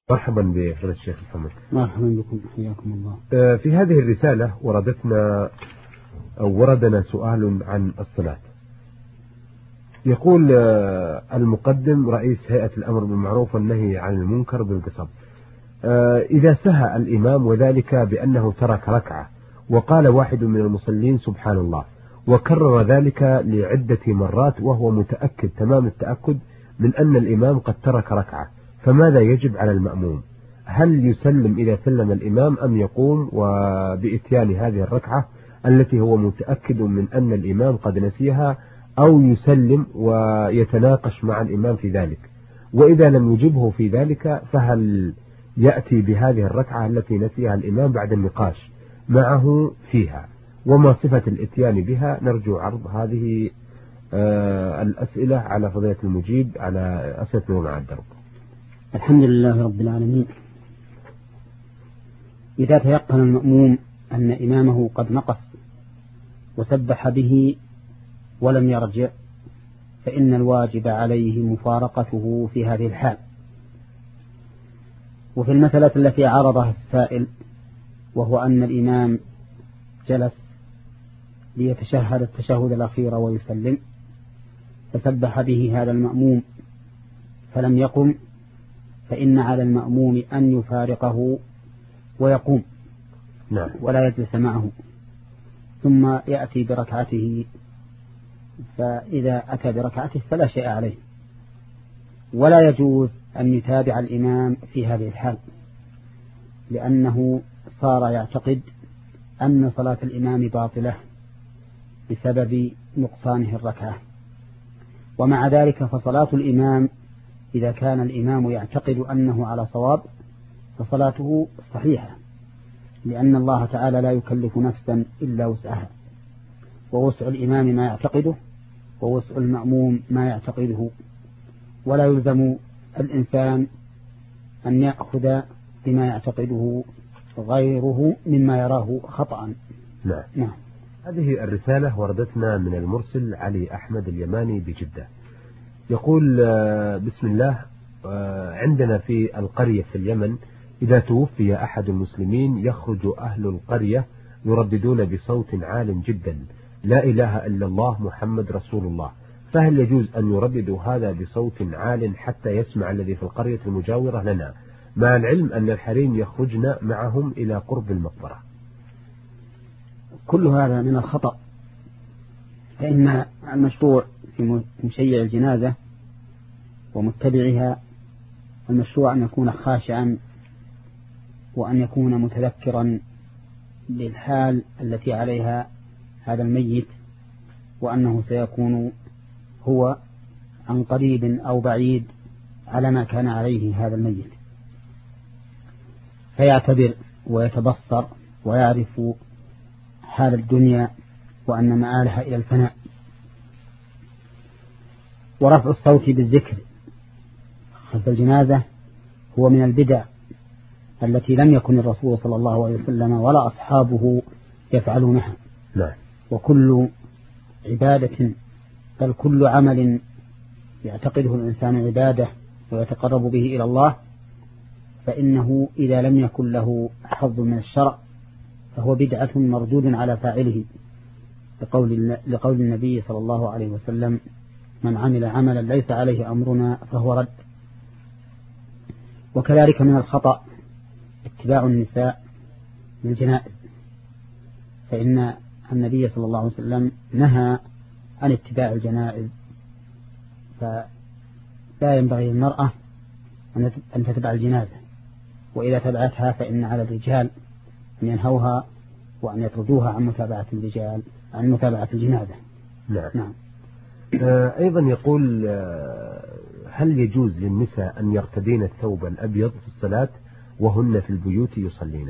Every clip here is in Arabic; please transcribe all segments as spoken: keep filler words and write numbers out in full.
مرحبا بفضيلة الشيخ محمد. مرحبا بكم، حياكم الله. في هذه الرسالة وردتنا أو وردنا سؤال عن الصلاة. يقول المقدم رئيس هيئة الأمر بالمعروف والنهي عن المنكر بالقصب: إذا سهى الإمام وذلك بأنه ترك ركعة وقال واحد من المصلين سبحان الله وكرر ذلك لعدة مرات وهو متأكد تمام التأكد من أن الإمام قد ترك ركعة، فماذا يجب على المأموم؟ هل يسلم إذا سلم الإمام أم يقوم وبإتيان هذه الركعة التي هو متأكد من أن الإمام قد نسيها، أو يسلم ويتناقش مع الإمام في ذلك؟ وإذا لم يجبه في ذلك فهل يأتي بهذه الركعة التي نسيها الإمام بعد النقاش معه فيها؟ وما صفة الإتيان بها؟ نرجو عرض هذه آه الأسئلة على فضيلة المجيب على أسئلة نور على الدرب. الحمد لله رب العالمين. إذا تيقن المأموم أن إمامه قد نقص وسبح به ولم يرجع فإن الواجب عليه مفارقته في هذه الحال. وفي المسألة التي عرضها السائل وهو أن الإمام جلس ليتشهد التشهد الأخير ويسلم فسبح به هذا المأموم فلم يقم، فإن على المأموم أن يفارقه ويقوم نعم. ولا يجلس معه، ثم يأتي بركعته، فإذا أتى بركعته فلا شيء عليه، ولا يجوز أن يتابع الإمام في هذه الحال، لأنه صار يعتقد أن صلاة الإمام باطلة بسبب نقصانه الركعة. ومع ذلك فصلاة الإمام إذا كان الإمام يعتقد أنه على صواب فصلاته صحيحة، لأن الله تعالى لا يكلف نفسا إلا وسعها، ووسع الإمام ما يعتقده ووسع المأموم ما يعتقده، ولا يلزم الإنسان أن يأخذ بما يعتقده غيره مما يراه خطأ. نعم. نعم. هذه الرسالة وردتنا من المرسل علي أحمد اليماني بجدة. يقول: بسم الله، عندنا في القرية في اليمن إذا توفي أحد المسلمين يخرج أهل القرية يرددون بصوت عال جدا: لا إله إلا الله محمد رسول الله. فهل يجوز أن يرددوا هذا بصوت عال حتى يسمع الذي في القرية المجاورة لنا، مع العلم أن الحريم يخرجن معهم إلى قرب المقبرة؟ كل هذا من الخطأ، فإن المشروع في مشيع الجنازة ومتبعها المشروع أن يكون خاشعا وأن يكون متذكرا للحال التي عليها هذا الميت، وأنه سيكون هو عن قريب أو بعيد على ما كان عليه هذا الميت، فيعتبر ويتبصر ويعرف حال الدنيا وأن مآلها إلى الفناء. ورفع الصوت بالذكر خلف الجنازة هو من البدع التي لم يكن الرسول صلى الله عليه وسلم ولا أصحابه يفعلونها. لا. وكل عبادة بل كل عمل يعتقده الإنسان عبادة ويتقرب به إلى الله فإنه إذا لم يكن له حظ من الشرع فهو بدعة مردود على فاعله، لقول, لقول النبي صلى الله عليه وسلم: من عمل عملا ليس عليه أمرنا فهو رد. وكذلك من الخطأ اتباع النساء للجنائز، فإن النبي صلى الله عليه وسلم نهى عن اتباع الجنائز، فلا ينبغي للمرأة أن تتبع الجنازة، وإذا تبعتها فإن على الرجال أن ينهوها وأن يطردوها عن متابعة الرجال عن متابعة الجنازة. نعم. نعم. أيضا يقول: هل يجوز للنساء أن يرتدين الثوب الأبيض في الصلاة وهن في البيوت يصلين؟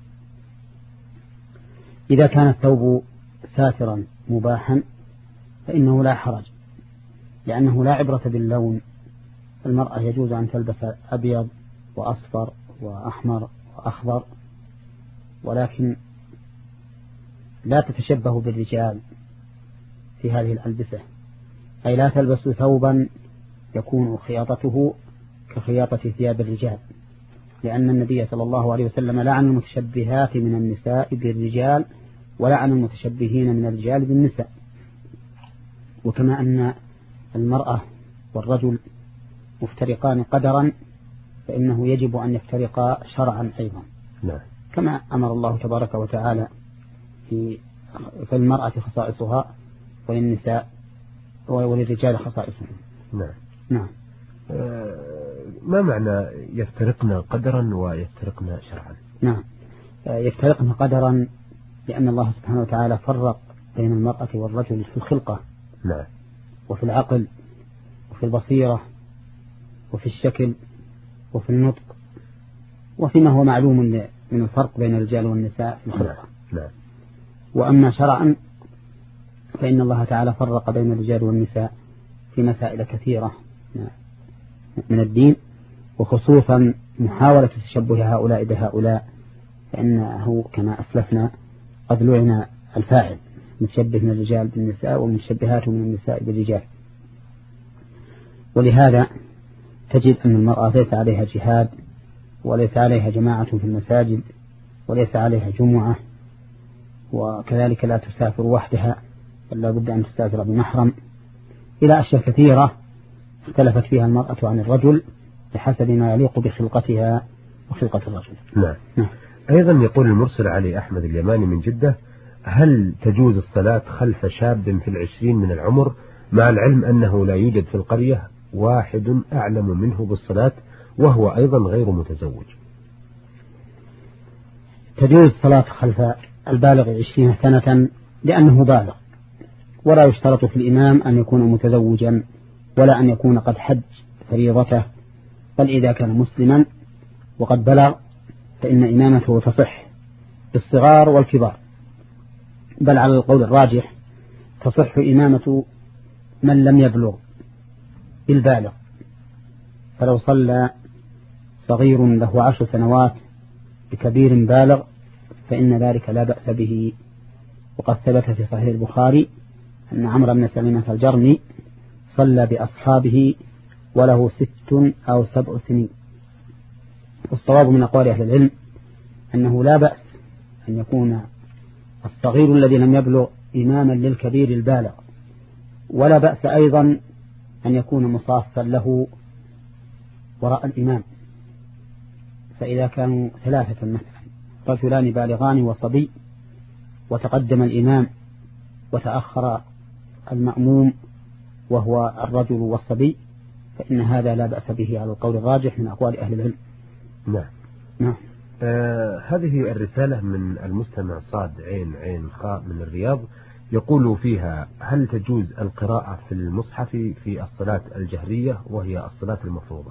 إذا كان الثوب ساترا مباحا فإنه لا حرج، لأنه لا عبرة باللون. المرأة يجوز أن تلبس أبيض وأصفر وأحمر وأخضر، ولكن لا تتشبه بالرجال في هذه الألبسة، أي لا تلبس ثوبا يكون خياطته كخياطة ثياب الرجال، لأن النبي صلى الله عليه وسلم لعن المتشبهات من النساء بالرجال ولعن المتشبهين من الرجال بالنساء. وكما أن المرأة والرجل مفترقان قدرا فإنه يجب أن يفترقا شرعا أيضا. نعم. كما أمر الله تبارك وتعالى في فالمرأة خصائصها وللنساء وللرجال خصائصهم. نعم. نعم. آه ما معنى يفترقنا قدرا ويفترقنا شرعا؟ نعم. آه يفترقنا قدرا لأن الله سبحانه وتعالى فرق بين المرأة والرجل في الخلقة. نعم. وفي العقل وفي البصيرة وفي الشكل وفي النطق وفيما هو معلوم من الفرق بين الرجال والنساء في الخلقة. نعم. وأما شرعا فإن الله تعالى فرق بين الرجال والنساء في مسائل كثيرة من الدين، وخصوصا محاولة تشبه هؤلاء بهؤلاء، فإنه كما أسلفنا قد لعن الفاعل متشبه من الرجال بالنساء ومتشبهات من النساء بالرجال. ولهذا تجد أن المرأة ليس عليها جهاد وليس عليها جماعة في المساجد وليس عليها جمعة، وكذلك لا تسافر وحدها بل لا بد أن تسافر بمحرم، إلى أشياء كثيرة اختلفت فيها المرأة عن الرجل بحسب ما يليق بخلقتها وخلقة الرجل. نعم. نعم. أيضا يقول المرسل علي أحمد اليماني من جدة: هل تجوز الصلاة خلف شاب في العشرين من العمر مع العلم أنه لا يوجد في القرية واحد أعلم منه بالصلاة وهو أيضا غير متزوج؟ تجوز الصلاة خلف البالغ عشرين سنة لأنه بالغ، ولا يشترط في الإمام أن يكون متزوجا ولا أن يكون قد حج فريضته، بل إذا كان مسلما وقد بلغ فإن إمامته تصح بالصغار والكبار، بل على القول الراجح تصح إمامة من لم يبلغ بالبالغ. فلو صلى صغير له عشر سنوات بكبير بالغ فإن ذلك لا بأس به. وقد ثبت في صحيح البخاري أن عمرو بن سلمة الجرمي صلى بأصحابه وله ست أو سبع سنين. والصواب من أقوال أهل العلم أنه لا بأس أن يكون الصغير الذي لم يبلغ إماما للكبير البالغ، ولا بأس أيضا أن يكون مصافا له وراء الإمام. فإذا كانوا ثلاثة مثلا رجلان بالغان وصبي وتقدم الإمام وتأخر المأموم وهو الرجل والصبي فإن هذا لا بأس به على القول الراجح من أقوال أهل العلم. نعم. نعم. آه هذه الرسالة من المستمع صاد عين عين خاء من الرياض، يقول فيها: هل تجوز القراءة في المصحف في الصلاة الجهرية وهي الصلاة المفروضة؟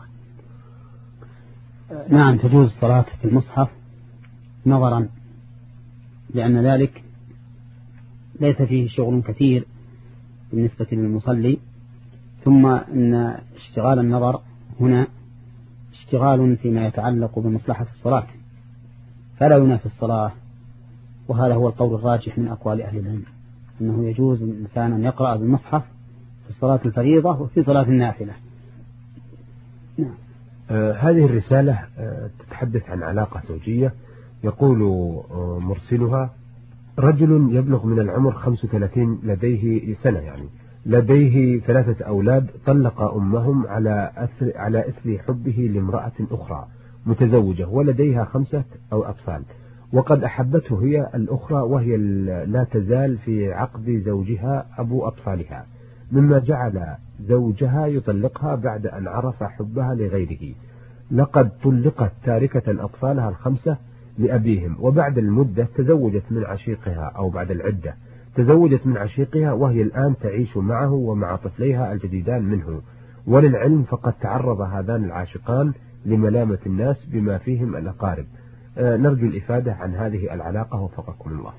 نعم تجوز الصلاة في المصحف نظرا، لأن ذلك ليس فيه شغل كثير بالنسبة للمصلي، ثم أن اشتغال النظر هنا اشتغال فيما يتعلق بمصلحة الصلاة فلا ينافي الصلاة. وهذا هو القول الراجح من أقوال أهل العلم، أنه يجوز الإنسان أن يقرأ بالمصحف في صلاة الفريضة وفي صلاة النافلة. نعم. آه هذه الرسالة آه تتحدث عن علاقة زوجية. يقول آه مرسلها: رجل يبلغ من العمر خمس وثلاثين لديه سنة يعني لديه ثلاثة أولاد، طلق أمهم على أثر على إثر حبه لامرأة أخرى متزوجة ولديها خمسة أو أطفال، وقد أحبته هي الأخرى وهي لا تزال في عقد زوجها أبو أطفالها، مما جعل زوجها يطلقها بعد أن عرف حبها لغيره. لقد طلقت تاركة أطفالها الخمسة لأبيهم، وبعد المدة تزوجت من عشيقها أو بعد العدة تزوجت من عشيقها وهي الآن تعيش معه ومع طفليها الجديدان منه. وللعلم فقد تعرض هذان العاشقان لملامة الناس بما فيهم الأقارب. آه نرجو الإفادة عن هذه العلاقة وفقكم الله.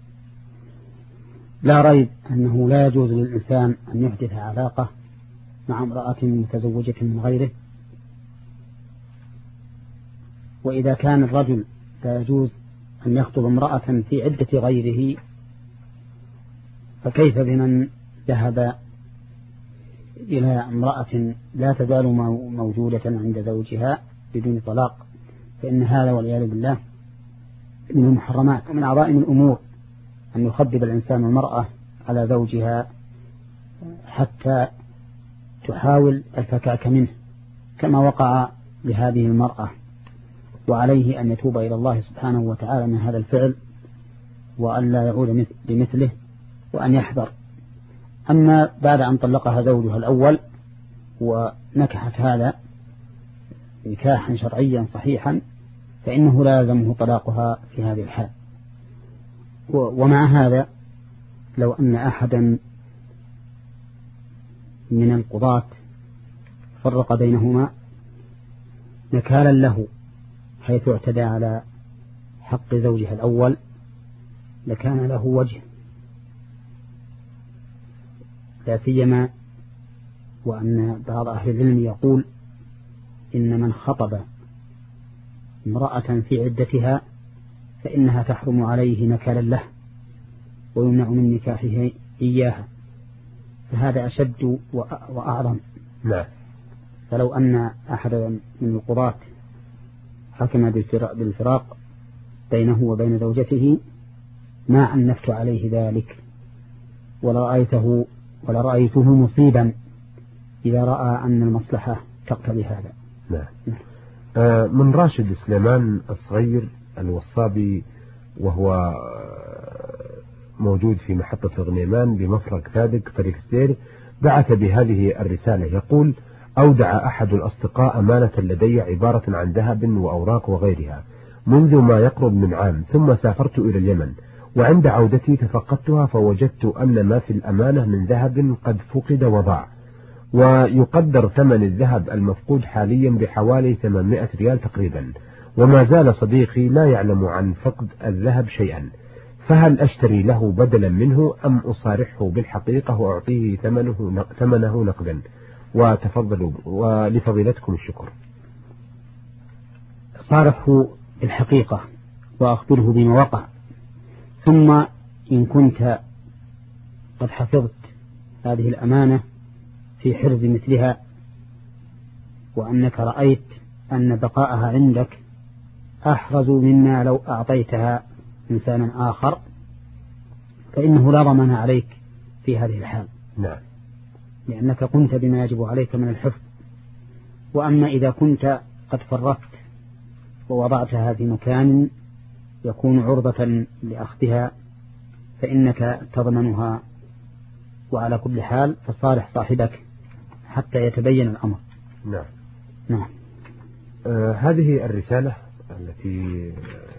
لا ريب أنه لا يجوز للإنسان أن يحدث علاقة مع امرأة متزوجة من غيره، وإذا كان الرجل لا يجوز أن يخطب امرأة في عدة غيره فكيف بمن ذهب إلى امرأة لا تزال موجودة عند زوجها بدون طلاق؟ فإن هذا والعياذ بالله من المحرمات ومن عظائم الأمور أن يخبب الإنسان المرأة على زوجها حتى تحاول الفكاك منه كما وقع لهذه المرأة، وعليه أن يتوب إلى الله سبحانه وتعالى من هذا الفعل وأن لا يعود بمثله وأن يحذر. أما بعد أن طلقها زوجها الأول ونكحت هذا نكاحا شرعيا صحيحا فإنه لا يلزمه طلاقها في هذه الحال. ومع هذا لو أن أحدا من القضاة فرق بينهما نكالا له حيث اعتدى على حق زوجها الأول لكان له وجه، لا سيما وأن بعض أهل العلم يقول إن من خطب امرأة في عدتها فإنها تحرم عليه نكالا له ويمنع من نكاحه إياها، فهذا أشد وأعظم. لا. فلو أن أحدا من القضاة حكم بالفراق بينه وبين زوجته ما عنفت عليه ذلك ولرأيته ولرأيته مصيبا إذا رأى أن المصلحة تقتضي هذا. نعم. آه من راشد سليمان الصغير الوصابي وهو موجود في محطة الغنيمان بمفرق ثادق طريق ستير بعث بهذه الرسالة يقول: أودع أحد الأصدقاء أمانة لدي عبارة عن ذهب وأوراق وغيرها منذ ما يقرب من عام، ثم سافرت إلى اليمن، وعند عودتي تفقدتها فوجدت أن ما في الأمانة من ذهب قد فقد وضاع، ويقدر ثمن الذهب المفقود حاليا بحوالي ثمانمائة ريال تقريبا، وما زال صديقي لا يعلم عن فقد الذهب شيئا، فهل أشتري له بدلا منه أم أصارحه بالحقيقة وأعطيه ثمنه ثمنه نقدا؟ وتفضلوا ولفضيلتكم الشكر. صارحه بالحقيقة وأخبره بما وقع، ثم إن كنت قد حفظت هذه الأمانة في حرز مثلها وأنك رأيت أن بقاءها عندك أحرز مما لو أعطيتها إنسانا آخر فإنه لا ضمان عليك في هذه الحال. نعم. لأنك قمت بما يجب عليك من الحفظ. وأما إذا كنت قد فرطت ووضعتها في مكان يكون عرضة لأخذها فإنك تضمنها، وعلى كل حال فصالح صاحبك حتى يتبين الأمر. نعم. نعم. آه هذه الرسالة التي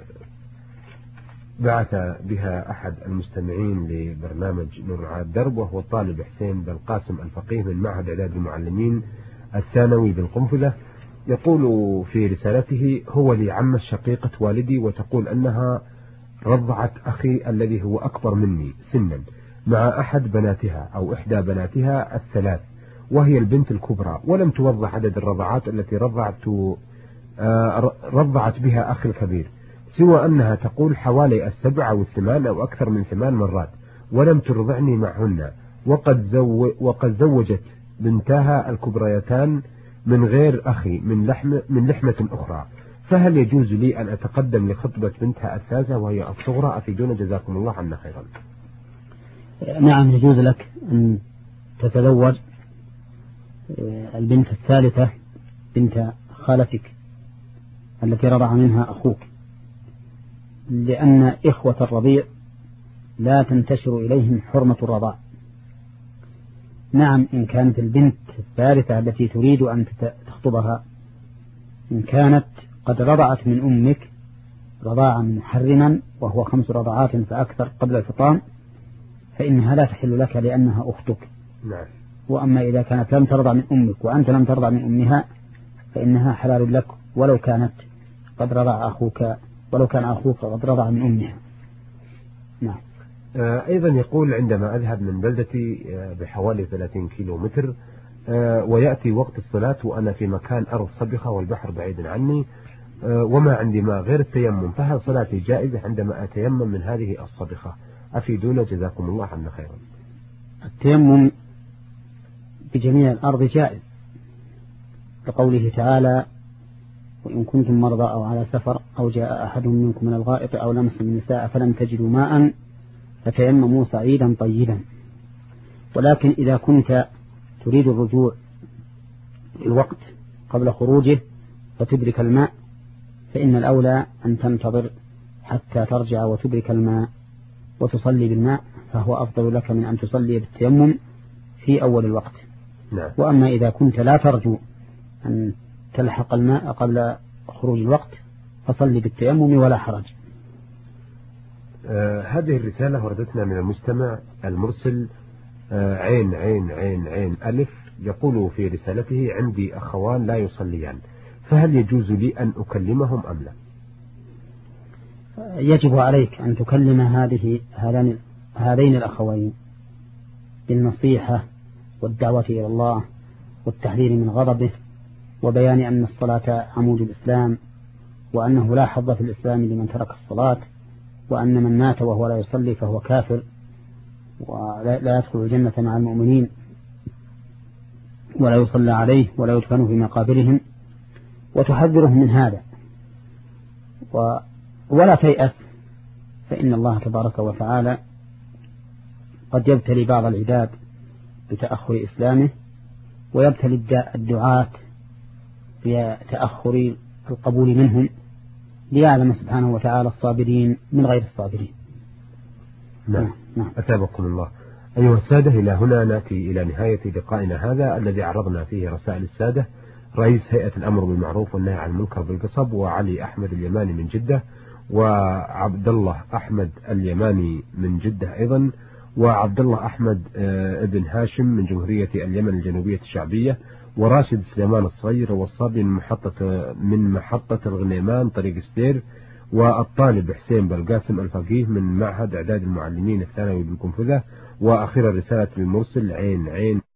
بعث بها أحد المستمعين لبرنامج نور على الدرب وهو الطالب حسين بن قاسم الفقيه من معهد إعداد المعلمين الثانوي بالقنفذة، يقول في رسالته: هو لي عمة شقيقة والدي، وتقول أنها رضعت أخي الذي هو أكبر مني سنا مع أحد بناتها أو إحدى بناتها الثلاث، وهي البنت الكبرى، ولم توضح عدد الرضعات التي رضعت آه رضعت بها أخي الكبير، سوى أنها تقول حوالي السبع أو الثمان أو أكثر من ثمان مرات، ولم ترضعني معهن، وقد, زو وقد زوجت بنتها الكبريتان من غير أخي من لحم من لحمة أخرى، فهل يجوز لي أن أتقدم لخطبة بنتها الثالثة وهي الصغرى؟ أفيدونا جزاكم الله عنا خيرا. نعم، يجوز لك أن تتزوج البنت الثالثة بنت خالتك التي رضع منها أخوك، لأن إخوة الرضيع لا تنتشر إليهم حرمة الرضاع. نعم، إن كانت البنت الثالثة التي تريد أن تخطبها إن كانت قد رضعت من أمك رضاعا محرما وهو خمس رضعات فأكثر قبل الفطام فإنها لا تحل لك لأنها أختك. نعم. وأما إذا كانت لم ترضع من أمك وأنت لم ترضع من أمها فإنها حلال لك ولو كانت قد رضع أخوك ولو كان أخوك قد رضع من أمها. نعم. أيضا يقول: عندما أذهب من بلدتي بحوالي ثلاثين كيلو متر ويأتي وقت الصلاة وأنا في مكان أرض صبخة والبحر بعيد عني وما عندي ماء غير التيمم، فهل صلاتي جائزة عندما أتيمم من هذه الصبخة؟ أفيدونا جزاكم الله عنا خيرا. التيمم بجميع الأرض جائز، لقوله تعالى: وإن كنتم مرضى أو على سفر أو جاء أحد منكم من الغائط أو لمس النساء فلم تجدوا ماء فتيمموا صعيدا طيبا. ولكن إذا كنت تريد الرجوع الوقت قبل خروجه فتدرك الماء فإن الأولى أن تنتظر حتى ترجع وتدرك الماء وتصلي بالماء، فهو أفضل لك من أن تصلي بالتيمم في أول الوقت. نعم. وأما إذا كنت لا ترجو أن تلحق الماء قبل خروج الوقت فصلي بالتيمم ولا حرج. آه هذه الرسالة وردتنا من المستمع المرسل آه عين عين عين عين ألف، يقول في رسالته: عندي أخوان لا يصليان، فهل يجوز لي أن أكلمهم أم لا؟ يجب عليك أن تكلم هذه هذين الأخوين بالنصيحة والدعوة إلى الله والتحذير من غضبه وبيان أن الصلاة عمود الإسلام، وأنه لا حظ في الإسلام لمن ترك الصلاة، وأن من مات وهو لا يصلي فهو كافر ولا يدخل الجنة مع المؤمنين ولا يصلى عليه ولا يدفن في مقابرهم، وتحذرهم من هذا ولا تيأس، فإن الله تبارك وتعالى قد يبتلي بعض العباد بتأخر إسلامه ويبتلي الدعاة بتأخر القبول منهم، ليعلم سبحانه وتعالى الصابرين من غير الصابرين. نعم. نعم. أثابكم الله. أيها السادة، إلى هنا نأتي إلى نهاية لقائنا هذا الذي عرضنا فيه رسائل السادة رئيس هيئة الأمر بالمعروف والنهي عن المنكر بالقصب وعلي أحمد اليماني من جدة، وعبد الله أحمد اليماني من جدة أيضا، وعبد الله أحمد ابن هاشم من جمهورية اليمن الجنوبية الشعبية، وراشد سليمان الصغير والصبي من محطة من محطة الغنيمان طريق ستير، والطالب حسين بالقاسم الفقيه من معهد إعداد المعلمين الثانوي بالقنفذة. وأخيرا رسالة المرسل عين عين